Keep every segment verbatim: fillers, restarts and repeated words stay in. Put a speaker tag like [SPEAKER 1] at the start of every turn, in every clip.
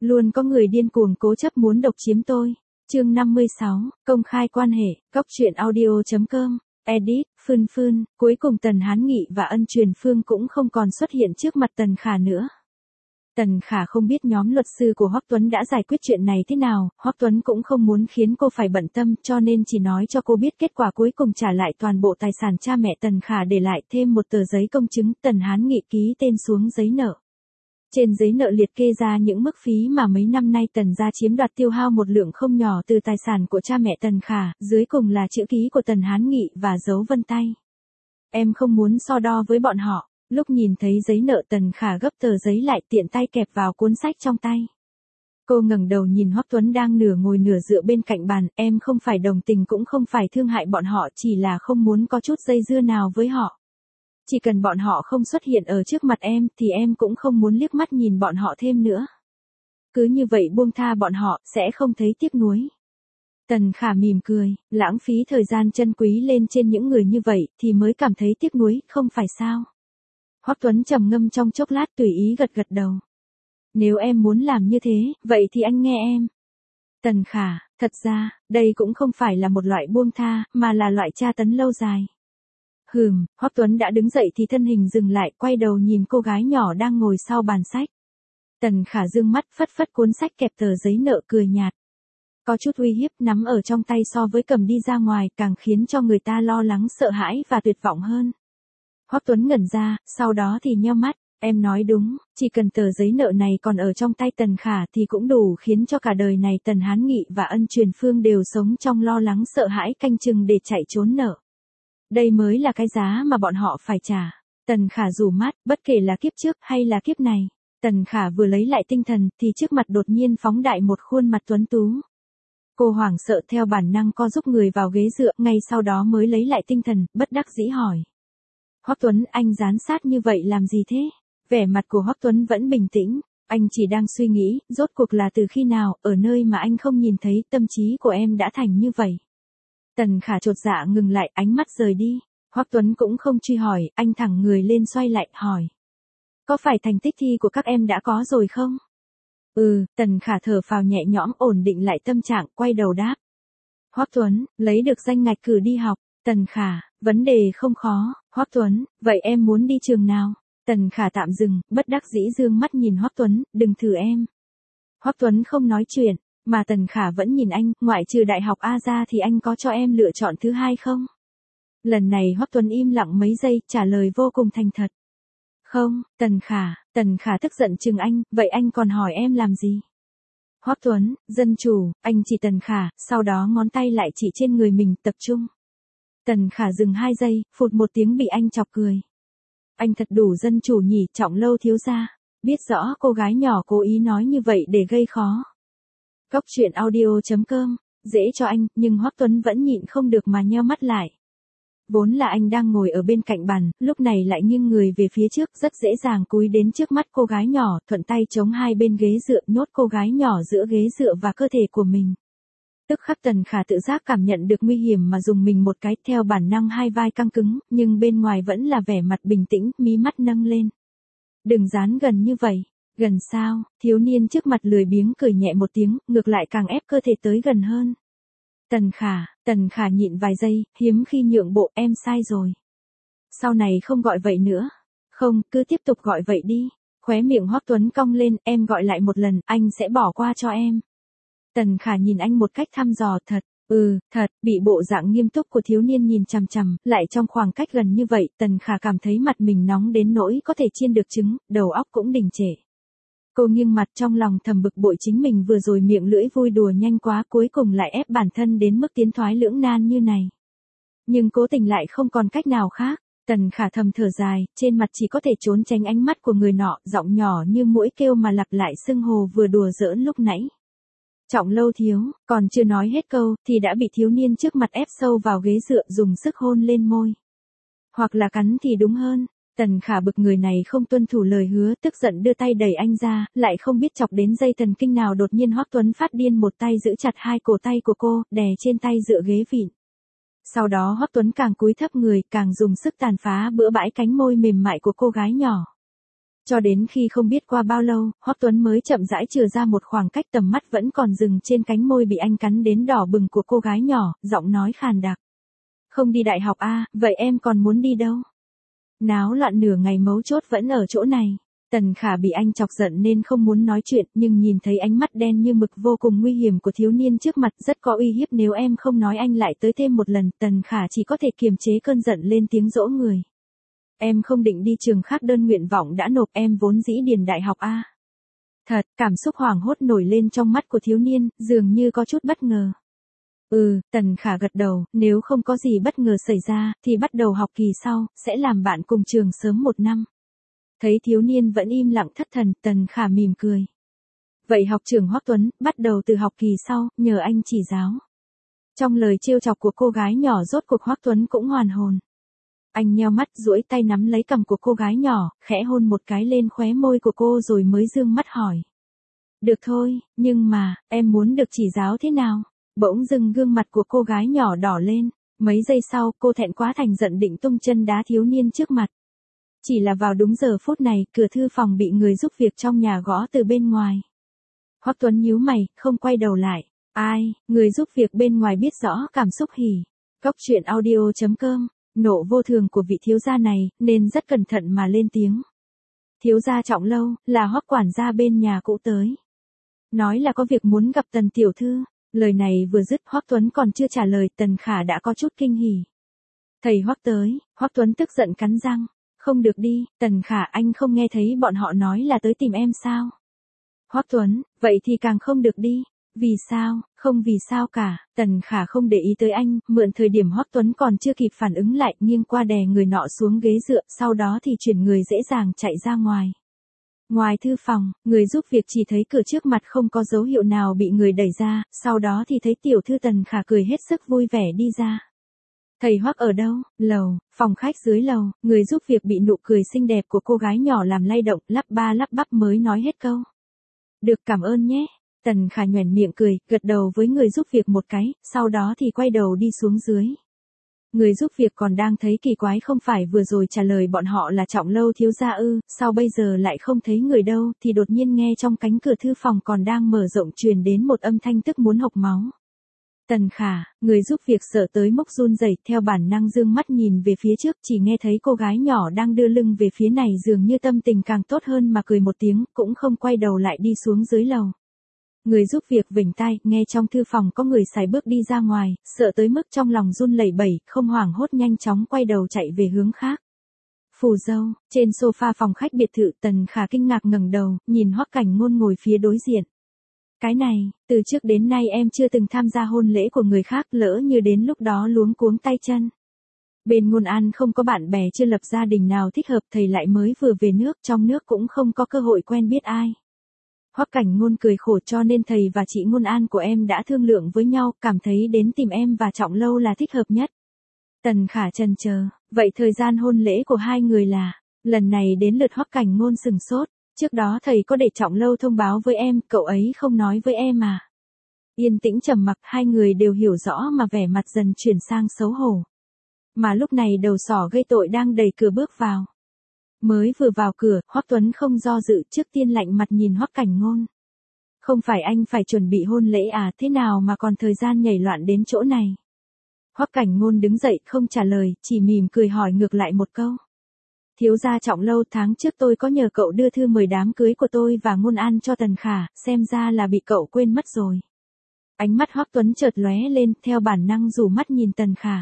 [SPEAKER 1] Luôn có người điên cuồng cố chấp muốn độc chiếm tôi. Chương năm mươi sáu, công khai quan hệ, Cóc truyện audio chấm com, edit, Phương Phương, cuối cùng Tần Hán Nghị và Ân Truyền Phương cũng không còn xuất hiện trước mặt Tần Khả nữa. Tần Khả không biết nhóm luật sư của Hoắc Tuấn đã giải quyết chuyện này thế nào, Hoắc Tuấn cũng không muốn khiến cô phải bận tâm cho nên chỉ nói cho cô biết kết quả cuối cùng trả lại toàn bộ tài sản cha mẹ Tần Khả để lại thêm một tờ giấy công chứng Tần Hán Nghị ký tên xuống giấy nợ. Trên giấy nợ liệt kê ra những mức phí mà mấy năm nay Tần gia chiếm đoạt tiêu hao một lượng không nhỏ từ tài sản của cha mẹ Tần Khả, dưới cùng là chữ ký của Tần Hán Nghị và dấu vân tay. Em không muốn so đo với bọn họ. Lúc nhìn thấy giấy nợ Tần Khả gấp tờ giấy lại tiện tay kẹp vào cuốn sách trong tay. Cô ngẩng đầu nhìn Hoắc Tuấn đang nửa ngồi nửa dựa bên cạnh bàn, em không phải đồng tình cũng không phải thương hại bọn họ, chỉ là không muốn có chút dây dưa nào với họ. Chỉ cần bọn họ không xuất hiện ở trước mặt em thì em cũng không muốn liếc mắt nhìn bọn họ thêm nữa. Cứ như vậy buông tha bọn họ, sẽ không thấy tiếc nuối. Tần Khả mỉm cười, lãng phí thời gian chân quý lên trên những người như vậy thì mới cảm thấy tiếc nuối, không phải sao? Hoắc Tuấn trầm ngâm trong chốc lát tùy ý gật gật đầu. Nếu em muốn làm như thế, vậy thì anh nghe em. Tần Khả, thật ra, đây cũng không phải là một loại buông tha, mà là loại tra tấn lâu dài. Hừm, Hoắc Tuấn đã đứng dậy thì thân hình dừng lại, quay đầu nhìn cô gái nhỏ đang ngồi sau bàn sách. Tần Khả dương mắt phất phất cuốn sách kẹp tờ giấy nợ cười nhạt. Có chút uy hiếp nắm ở trong tay so với cầm đi ra ngoài càng khiến cho người ta lo lắng sợ hãi và tuyệt vọng hơn. Hoắc Tuấn ngẩn ra, sau đó thì nheo mắt, em nói đúng, chỉ cần tờ giấy nợ này còn ở trong tay Tần Khả thì cũng đủ khiến cho cả đời này Tần Hán Nghị và Ân Truyền Phương đều sống trong lo lắng sợ hãi canh chừng để chạy trốn nợ. Đây mới là cái giá mà bọn họ phải trả. Tần Khả rủ mắt, bất kể là kiếp trước hay là kiếp này. Tần Khả vừa lấy lại tinh thần thì trước mặt đột nhiên phóng đại một khuôn mặt tuấn tú. Cô hoảng sợ theo bản năng co giúp người vào ghế dựa, ngay sau đó mới lấy lại tinh thần, bất đắc dĩ hỏi. Hoắc Tuấn, anh gián sát như vậy làm gì thế? Vẻ mặt của Hoắc Tuấn vẫn bình tĩnh, anh chỉ đang suy nghĩ, rốt cuộc là từ khi nào, ở nơi mà anh không nhìn thấy, tâm trí của em đã thành như vậy. Tần Khả chột dạ ngừng lại, ánh mắt rời đi. Hoắc Tuấn cũng không truy hỏi, anh thẳng người lên xoay lại, hỏi. Có phải thành tích thi của các em đã có rồi không? Ừ, Tần Khả thở phào nhẹ nhõm ổn định lại tâm trạng, quay đầu đáp. Hoắc Tuấn, lấy được danh ngạch cử đi học. Tần Khả, vấn đề không khó. Hoắc Tuấn, vậy em muốn đi trường nào? Tần Khả tạm dừng, bất đắc dĩ dương mắt nhìn Hoắc Tuấn, đừng thử em. Hoắc Tuấn không nói chuyện, mà Tần Khả vẫn nhìn anh, ngoại trừ đại học A ra thì anh có cho em lựa chọn thứ hai không? Lần này Hoắc Tuấn im lặng mấy giây, trả lời vô cùng thành thật. Không, Tần Khả, Tần Khả tức giận chừng anh, vậy anh còn hỏi em làm gì? Hoắc Tuấn, dân chủ, anh chỉ Tần Khả, sau đó ngón tay lại chỉ trên người mình, tập trung. Tần Khả dừng hai giây, phụt một tiếng bị anh chọc cười. Anh thật đủ dân chủ nhỉ, Trọng Lâu thiếu gia. Biết rõ cô gái nhỏ cố ý nói như vậy để gây khó. Cóc truyện audio chấm com, dễ cho anh, nhưng Hoắc Tuấn vẫn nhịn không được mà nheo mắt lại. Vốn là anh đang ngồi ở bên cạnh bàn, lúc này lại nghiêng người về phía trước, rất dễ dàng cúi đến trước mắt cô gái nhỏ, thuận tay chống hai bên ghế dựa, nhốt cô gái nhỏ giữa ghế dựa và cơ thể của mình. Tức khắc Tần Khả tự giác cảm nhận được nguy hiểm mà dùng mình một cái, theo bản năng hai vai căng cứng, nhưng bên ngoài vẫn là vẻ mặt bình tĩnh, mí mắt nâng lên. Đừng dán gần như vậy. Gần sao? Thiếu niên trước mặt lười biếng cười nhẹ một tiếng, ngược lại càng ép cơ thể tới gần hơn. Tần Khả, Tần Khả nhịn vài giây, hiếm khi nhượng bộ, em sai rồi. Sau này không gọi vậy nữa. Không, cứ tiếp tục gọi vậy đi. Khóe miệng Hoắc Tuấn cong lên, em gọi lại một lần, anh sẽ bỏ qua cho em. Tần Khả nhìn anh một cách thăm dò, thật, ừ, thật, bị bộ dạng nghiêm túc của thiếu niên nhìn chằm chằm, lại trong khoảng cách gần như vậy, Tần Khả cảm thấy mặt mình nóng đến nỗi có thể chiên được trứng, đầu óc cũng đình trệ. Cô nghiêng mặt trong lòng thầm bực bội chính mình vừa rồi miệng lưỡi vui đùa nhanh quá, cuối cùng lại ép bản thân đến mức tiến thoái lưỡng nan như này. Nhưng cố tình lại không còn cách nào khác, Tần Khả thầm thở dài, trên mặt chỉ có thể trốn tránh ánh mắt của người nọ, giọng nhỏ như muỗi kêu mà lặp lại xưng hồ vừa đùa giỡn lúc nãy. Trọng Lâu thiếu, còn chưa nói hết câu, thì đã bị thiếu niên trước mặt ép sâu vào ghế dựa dùng sức hôn lên môi. Hoặc là cắn thì đúng hơn. Tần Khả bực người này không tuân thủ lời hứa, tức giận đưa tay đẩy anh ra, lại không biết chọc đến dây thần kinh nào, đột nhiên Hoắc Tuấn phát điên một tay giữ chặt hai cổ tay của cô, đè trên tay dựa ghế vịn. Sau đó Hoắc Tuấn càng cúi thấp người, càng dùng sức tàn phá bữa bãi cánh môi mềm mại của cô gái nhỏ. Cho đến khi không biết qua bao lâu, Hoắc Tuấn mới chậm rãi chừa ra một khoảng cách, tầm mắt vẫn còn dừng trên cánh môi bị anh cắn đến đỏ bừng của cô gái nhỏ, giọng nói khàn đặc. Không đi đại học à, vậy em còn muốn đi đâu? Náo loạn nửa ngày mấu chốt vẫn ở chỗ này. Tần Khả bị anh chọc giận nên không muốn nói chuyện, nhưng nhìn thấy ánh mắt đen như mực vô cùng nguy hiểm của thiếu niên trước mặt rất có uy hiếp, nếu em không nói anh lại tới thêm một lần. Tần Khả chỉ có thể kiềm chế cơn giận lên tiếng dỗ người. Em không định đi trường khác, đơn nguyện vọng đã nộp, em vốn dĩ điền đại học à. Thật, cảm xúc hoảng hốt nổi lên trong mắt của thiếu niên, dường như có chút bất ngờ. Ừ, Tần Khả gật đầu, nếu không có gì bất ngờ xảy ra, thì bắt đầu học kỳ sau, sẽ làm bạn cùng trường sớm một năm. Thấy thiếu niên vẫn im lặng thất thần, Tần Khả mỉm cười. Vậy học trưởng Hoắc Tuấn, bắt đầu từ học kỳ sau, nhờ anh chỉ giáo. Trong lời trêu chọc của cô gái nhỏ rốt cuộc Hoắc Tuấn cũng hoàn hồn. Anh nheo mắt duỗi tay nắm lấy cằm của cô gái nhỏ, khẽ hôn một cái lên khóe môi của cô rồi mới dương mắt hỏi. Được thôi, nhưng mà, em muốn được chỉ giáo thế nào? Bỗng dưng gương mặt của cô gái nhỏ đỏ lên, mấy giây sau cô thẹn quá thành giận định tung chân đá thiếu niên trước mặt. Chỉ là vào đúng giờ phút này, cửa thư phòng bị người giúp việc trong nhà gõ từ bên ngoài. Hoắc Tuấn nhíu mày, không quay đầu lại. Ai, người giúp việc bên ngoài biết rõ cảm xúc hỉ. Cốc truyện audio chấm com, nộ vô thường của vị thiếu gia này, nên rất cẩn thận mà lên tiếng. Thiếu gia Trọng Lâu, là Hoắc quản gia bên nhà cũ tới. Nói là có việc muốn gặp Tần tiểu thư. Lời này vừa dứt, Hoắc Tuấn còn chưa trả lời, Tần Khả đã có chút kinh hỉ. Thầy Hoắc tới, Hoắc Tuấn tức giận cắn răng. Không được đi, Tần Khả, anh không nghe thấy bọn họ nói là tới tìm em sao? Hoắc Tuấn, vậy thì càng không được đi. Vì sao? Không vì sao cả. Tần Khả không để ý tới anh, mượn thời điểm Hoắc Tuấn còn chưa kịp phản ứng lại, nghiêng qua đè người nọ xuống ghế dựa, sau đó thì chuyển người dễ dàng chạy ra ngoài. Ngoài thư phòng, người giúp việc chỉ thấy cửa trước mặt không có dấu hiệu nào bị người đẩy ra, sau đó thì thấy tiểu thư Tần Khả cười hết sức vui vẻ đi ra. Thầy Hoắc ở đâu? Lầu, phòng khách dưới lầu, người giúp việc bị nụ cười xinh đẹp của cô gái nhỏ làm lay động, lắp ba lắp bắp mới nói hết câu. Được, cảm ơn nhé. Tần Khả nhoẻn miệng cười, gật đầu với người giúp việc một cái, sau đó thì quay đầu đi xuống dưới. Người giúp việc còn đang thấy kỳ quái, không phải vừa rồi trả lời bọn họ là Trọng Lâu thiếu gia ư, sao bây giờ lại không thấy người đâu, thì đột nhiên nghe trong cánh cửa thư phòng còn đang mở rộng truyền đến một âm thanh tức muốn hộc máu. Tần Khả, người giúp việc sợ tới mức run rẩy, theo bản năng dương mắt nhìn về phía trước, chỉ nghe thấy cô gái nhỏ đang đưa lưng về phía này, dường như tâm tình càng tốt hơn mà cười một tiếng, cũng không quay đầu lại đi xuống dưới lầu. Người giúp việc vểnh tai, nghe trong thư phòng có người sải bước đi ra ngoài, sợ tới mức trong lòng run lẩy bẩy, không hoảng hốt nhanh chóng quay đầu chạy về hướng khác. Phù dâu, trên sofa phòng khách biệt thự, Tần Khả kinh ngạc ngẩng đầu, nhìn Hoắc Cảnh Ngôn ngồi phía đối diện. Cái này, từ trước đến nay em chưa từng tham gia hôn lễ của người khác, lỡ như đến lúc đó luống cuống tay chân. Bên Ngôn An không có bạn bè, chưa lập gia đình nào thích hợp, thầy lại mới vừa về nước, trong nước cũng không có cơ hội quen biết ai. Hoắc Cảnh Ngôn cười khổ, cho nên thầy và chị Ngôn An của em đã thương lượng với nhau, cảm thấy đến tìm em và Trọng Lâu là thích hợp nhất. Tần Khả chần chờ, vậy thời gian hôn lễ của hai người là? Lần này đến lượt Hoắc Cảnh Ngôn sừng sốt, trước đó thầy có để Trọng Lâu thông báo với em, cậu ấy không nói với em à? Yên tĩnh trầm mặc, hai người đều hiểu rõ mà vẻ mặt dần chuyển sang xấu hổ. Mà lúc này đầu sỏ gây tội đang đẩy cửa bước vào. Mới vừa vào cửa, Hoắc Tuấn không do dự, trước tiên lạnh mặt nhìn Hoắc Cảnh Ngôn. Không phải anh phải chuẩn bị hôn lễ à, thế nào mà còn thời gian nhảy loạn đến chỗ này? Hoắc Cảnh Ngôn đứng dậy không trả lời, chỉ mỉm cười hỏi ngược lại một câu. Thiếu gia Trọng Lâu, tháng trước tôi có nhờ cậu đưa thư mời đám cưới của tôi và Ngôn An cho Tần Khả, xem ra là bị cậu quên mất rồi. Ánh mắt Hoắc Tuấn chợt lóe lên, theo bản năng rủ mắt nhìn Tần Khả.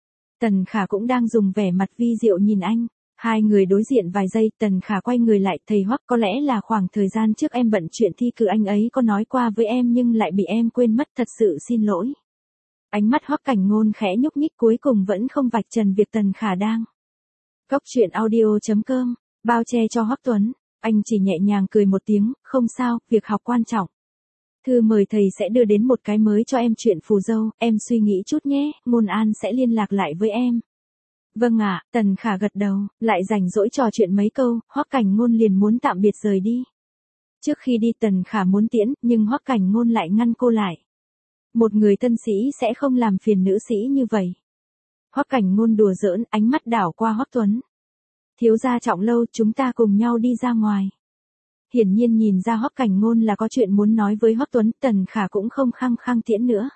[SPEAKER 1] Tần Khả cũng đang dùng vẻ mặt vi diệu nhìn anh. Hai người đối diện vài giây, Tần Khả quay người lại, thầy Hoắc, có lẽ là khoảng thời gian trước em bận chuyện thi cử, anh ấy có nói qua với em nhưng lại bị em quên mất, thật sự xin lỗi. Ánh mắt Hoắc Cảnh Ngôn khẽ nhúc nhích, cuối cùng vẫn không vạch trần việc Tần Khả đang. Cốc truyện audio chấm com, bao che cho Hoắc Tuấn, anh chỉ nhẹ nhàng cười một tiếng, không sao, việc học quan trọng. Thư mời thầy sẽ đưa đến một cái mới cho em, chuyện phù dâu, em suy nghĩ chút nhé, Ngôn An sẽ liên lạc lại với em. Vâng ạ, Tần Khả gật đầu, lại rảnh rỗi trò chuyện mấy câu, Hoắc Cảnh Ngôn liền muốn tạm biệt rời đi. Trước khi đi Tần Khả muốn tiễn, nhưng Hoắc Cảnh Ngôn lại ngăn cô lại. Một người tân sĩ sẽ không làm phiền nữ sĩ như vậy. Hoắc Cảnh Ngôn đùa giỡn, ánh mắt đảo qua Hoắc Tuấn. Thiếu gia Trọng Lâu, chúng ta cùng nhau đi ra ngoài. Hiển nhiên nhìn ra Hoắc Cảnh Ngôn là có chuyện muốn nói với Hoắc Tuấn, Tần Khả cũng không khăng khăng tiễn nữa.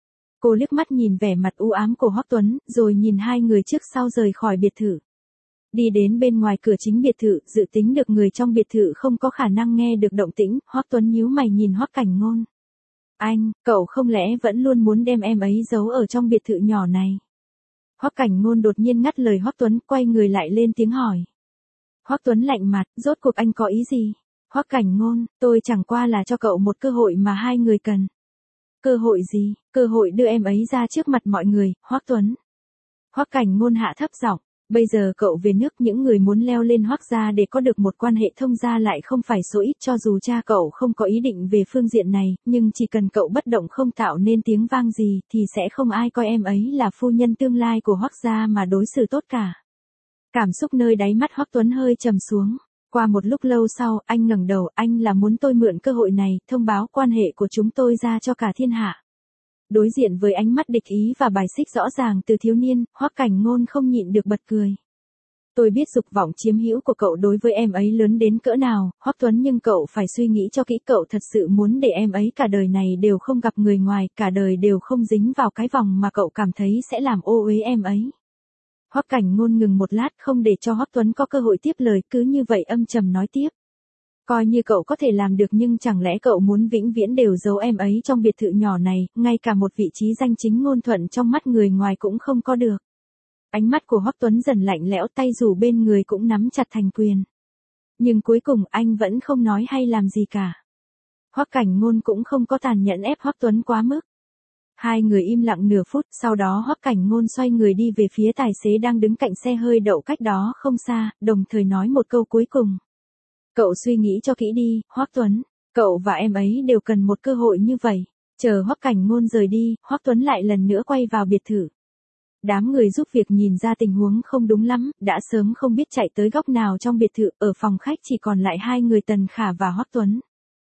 [SPEAKER 1] Cô liếc mắt nhìn vẻ mặt u ám của Hoắc Tuấn, rồi nhìn hai người trước sau rời khỏi biệt thự. Đi đến bên ngoài cửa chính biệt thự, dự tính được người trong biệt thự không có khả năng nghe được động tĩnh, Hoắc Tuấn nhíu mày nhìn Hoắc Cảnh Ngôn. Anh, cậu không lẽ vẫn luôn muốn đem em ấy giấu ở trong biệt thự nhỏ này? Hoắc Cảnh Ngôn đột nhiên ngắt lời Hoắc Tuấn, quay người lại lên tiếng hỏi. Hoắc Tuấn lạnh mặt, rốt cuộc anh có ý gì? Hoắc Cảnh Ngôn, tôi chẳng qua là cho cậu một cơ hội mà hai người cần. Cơ hội gì? Cơ hội đưa em ấy ra trước mặt mọi người, Hoắc Tuấn. Hoắc Cảnh Ngôn hạ thấp giọng, bây giờ cậu về nước, những người muốn leo lên Hoắc gia để có được một quan hệ thông gia lại không phải số ít, cho dù cha cậu không có ý định về phương diện này, nhưng chỉ cần cậu bất động không tạo nên tiếng vang gì thì sẽ không ai coi em ấy là phu nhân tương lai của Hoắc gia mà đối xử tốt cả. Cảm xúc nơi đáy mắt Hoắc Tuấn hơi trầm xuống. Qua một lúc lâu sau, anh ngẩng đầu, anh là muốn tôi mượn cơ hội này, thông báo quan hệ của chúng tôi ra cho cả thiên hạ. Đối diện với ánh mắt địch ý và bài xích rõ ràng từ thiếu niên, Hoắc Cảnh Ngôn không nhịn được bật cười. Tôi biết dục vọng chiếm hữu của cậu đối với em ấy lớn đến cỡ nào, Hoắc Tuấn, nhưng cậu phải suy nghĩ cho kỹ, cậu thật sự muốn để em ấy cả đời này đều không gặp người ngoài, cả đời đều không dính vào cái vòng mà cậu cảm thấy sẽ làm ô uế em ấy. Hoắc Cảnh Ngôn ngừng một lát, không để cho Hoắc Tuấn có cơ hội tiếp lời, cứ như vậy âm trầm nói tiếp. Coi như cậu có thể làm được, nhưng chẳng lẽ cậu muốn vĩnh viễn đều giấu em ấy trong biệt thự nhỏ này, ngay cả một vị trí danh chính ngôn thuận trong mắt người ngoài cũng không có được. Ánh mắt của Hoắc Tuấn dần lạnh lẽo, tay rủ bên người cũng nắm chặt thành quyền. Nhưng cuối cùng anh vẫn không nói hay làm gì cả. Hoắc Cảnh Ngôn cũng không có tàn nhẫn ép Hoắc Tuấn quá mức. Hai người im lặng nửa phút, sau đó Hoắc Cảnh Ngôn xoay người đi về phía tài xế đang đứng cạnh xe hơi đậu cách đó không xa, đồng thời nói một câu cuối cùng. Cậu suy nghĩ cho kỹ đi, Hoắc Tuấn, cậu và em ấy đều cần một cơ hội như vậy. Chờ Hoắc Cảnh Ngôn rời đi, Hoắc Tuấn lại lần nữa quay vào biệt thự. Đám người giúp việc nhìn ra tình huống không đúng lắm, đã sớm không biết chạy tới góc nào trong biệt thự, ở phòng khách chỉ còn lại hai người Tần Khả và Hoắc Tuấn.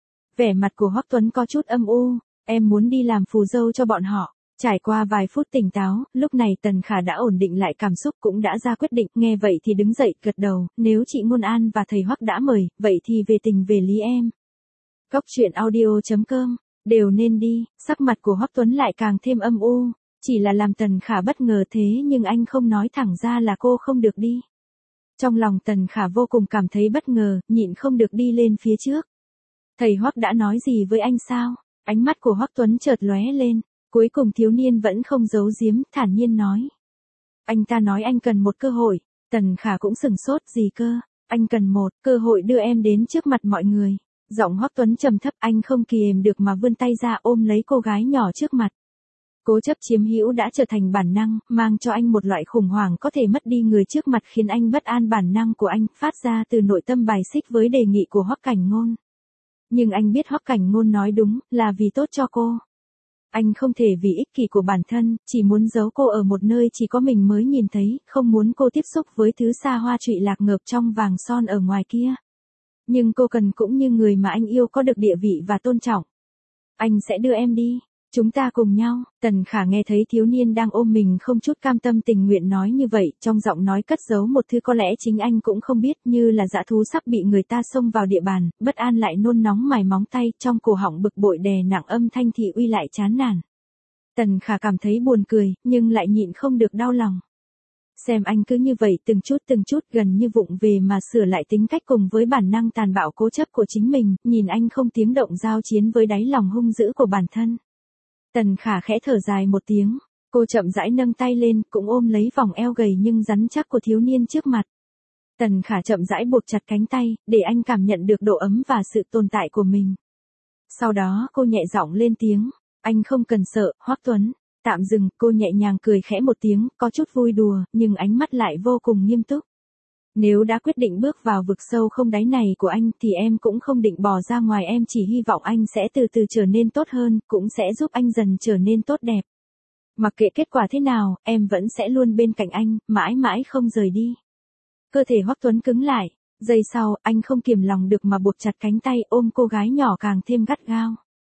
[SPEAKER 1] Vẻ mặt của Hoắc Tuấn có chút âm u, em muốn đi làm phù dâu cho bọn họ. Trải qua vài phút tỉnh táo, lúc này Tần Khả đã ổn định lại cảm xúc, cũng đã ra quyết định, nghe vậy thì đứng dậy, gật đầu, nếu chị Ngôn An và thầy Hoắc đã mời, vậy thì về tình về lý em. Cốc truyện audio chấm com, đều nên đi, sắc mặt của Hoắc Tuấn lại càng thêm âm u, chỉ là làm Tần Khả bất ngờ thế nhưng anh không nói thẳng ra là cô không được đi. Trong lòng Tần Khả vô cùng cảm thấy bất ngờ, nhịn không được đi lên phía trước. Thầy Hoắc đã nói gì với anh sao? Ánh mắt của Hoắc Tuấn chợt lóe lên. Cuối cùng thiếu niên vẫn không giấu giếm, thản nhiên nói. Anh ta nói anh cần một cơ hội. Tần Khả cũng sừng sốt, gì cơ? Anh cần một cơ hội đưa em đến trước mặt mọi người. Giọng Hoắc Tuấn trầm thấp, anh không kiềm được mà vươn tay ra ôm lấy cô gái nhỏ trước mặt. Cố chấp chiếm hữu đã trở thành bản năng, mang cho anh một loại khủng hoảng có thể mất đi người trước mặt, khiến anh bất an. Bản năng của anh phát ra từ nội tâm bài xích với đề nghị của Hoắc Cảnh Ngôn. Nhưng anh biết Hoắc Cảnh Ngôn nói đúng, là vì tốt cho cô. Anh không thể vì ích kỷ của bản thân, chỉ muốn giấu cô ở một nơi chỉ có mình mới nhìn thấy, không muốn cô tiếp xúc với thứ xa hoa trụy lạc ngợp trong vàng son ở ngoài kia. Nhưng cô cần cũng như người mà anh yêu có được địa vị và tôn trọng. Anh sẽ đưa em đi. Chúng ta cùng nhau. Tần Khả nghe thấy thiếu niên đang ôm mình không chút cam tâm tình nguyện nói như vậy, trong giọng nói cất giấu một thứ có lẽ chính anh cũng không biết, như là dã thú sắp bị người ta xông vào địa bàn, bất an lại nôn nóng mài móng tay, trong cổ họng bực bội đè nặng âm thanh thị uy lại chán nản. Tần Khả cảm thấy buồn cười, nhưng lại nhịn không được đau lòng. Xem anh cứ như vậy từng chút từng chút gần như vụng về mà sửa lại tính cách cùng với bản năng tàn bạo cố chấp của chính mình, nhìn anh không tiếng động giao chiến với đáy lòng hung dữ của bản thân. Tần Khả khẽ thở dài một tiếng, cô chậm rãi nâng tay lên, cũng ôm lấy vòng eo gầy nhưng rắn chắc của thiếu niên trước mặt. Tần Khả chậm rãi buộc chặt cánh tay, để anh cảm nhận được độ ấm và sự tồn tại của mình. Sau đó cô nhẹ giọng lên tiếng, anh không cần sợ, Hoắc Tuấn. Tạm dừng, cô nhẹ nhàng cười khẽ một tiếng, có chút vui đùa, nhưng ánh mắt lại vô cùng nghiêm túc. Nếu đã quyết định bước vào vực sâu không đáy này của anh thì em cũng không định bỏ ra ngoài, em chỉ hy vọng anh sẽ từ từ trở nên tốt hơn, cũng sẽ giúp anh dần trở nên tốt đẹp. Mặc kệ kết quả thế nào, em vẫn sẽ luôn bên cạnh anh, mãi mãi không rời đi. Cơ thể Hoắc Tuấn cứng lại, giây sau, anh không kiềm lòng được mà buộc chặt cánh tay ôm cô gái nhỏ càng thêm gắt gao.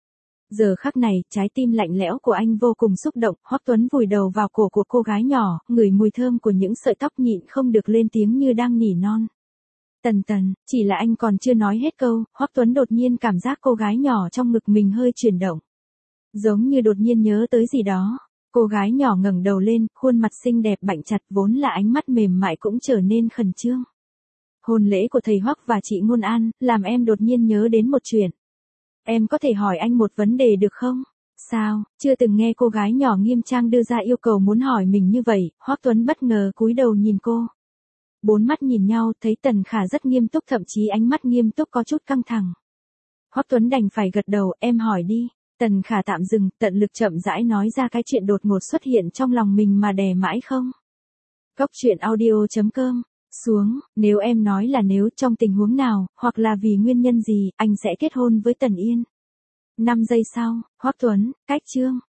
[SPEAKER 1] Giờ khắc này, trái tim lạnh lẽo của anh vô cùng xúc động, Hoắc Tuấn vùi đầu vào cổ của cô gái nhỏ, ngửi mùi thơm của những sợi tóc nhịn không được lên tiếng như đang nỉ non. Tần Tần, chỉ là anh còn chưa nói hết câu, Hoắc Tuấn đột nhiên cảm giác cô gái nhỏ trong ngực mình hơi chuyển động. Giống như đột nhiên nhớ tới gì đó. Cô gái nhỏ ngẩng đầu lên, khuôn mặt xinh đẹp bạnh chặt vốn là ánh mắt mềm mại cũng trở nên khẩn trương. Hôn lễ của thầy Hoắc và chị Ngôn An, làm em đột nhiên nhớ đến một chuyện. Em có thể hỏi anh một vấn đề được không? Sao, chưa từng nghe cô gái nhỏ nghiêm trang đưa ra yêu cầu muốn hỏi mình như vậy, Hoắc Tuấn bất ngờ cúi đầu nhìn cô. Bốn mắt nhìn nhau, thấy Tần Khả rất nghiêm túc, thậm chí ánh mắt nghiêm túc có chút căng thẳng. Hoắc Tuấn đành phải gật đầu, em hỏi đi. Tần Khả tạm dừng, tận lực chậm rãi nói ra cái chuyện đột ngột xuất hiện trong lòng mình mà đè mãi không. Cốc truyện audio chấm com. Xuống, nếu em nói là nếu trong tình huống nào, hoặc là vì nguyên nhân gì, anh sẽ kết hôn với Tần Yên. năm giây sau, Hoắc Tuấn, cách chương.